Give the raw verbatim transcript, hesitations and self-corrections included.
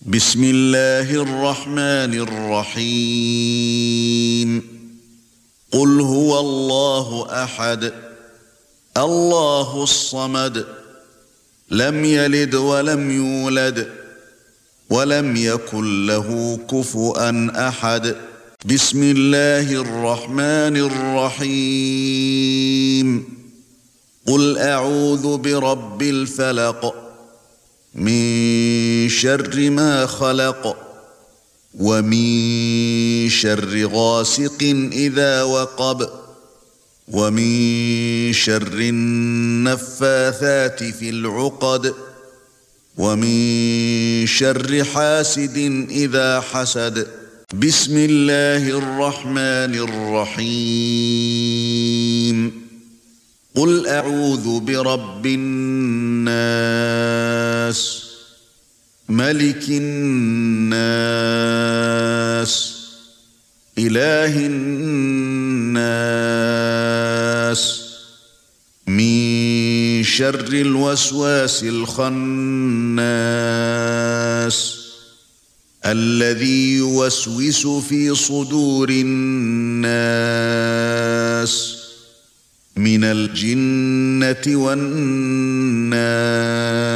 بسم الله الرحمن الرحيم قل هو الله أحد الله الصمد لم يلد ولم يولد ولم يكن له كفؤا أحد بسم الله الرحمن الرحيم قل أعوذ برب الفلق من شر ما خلق ومن شر غاسق إذا وقب ومن شر النفاثات في العقد ومن شر حاسد إذا حسد بسم الله الرحمن الرحيم قل أعوذ برب الناس ملك الناس إله الناس من شر الوسواس الخناس الذي يوسوس في صدور الناس من الجنة والناس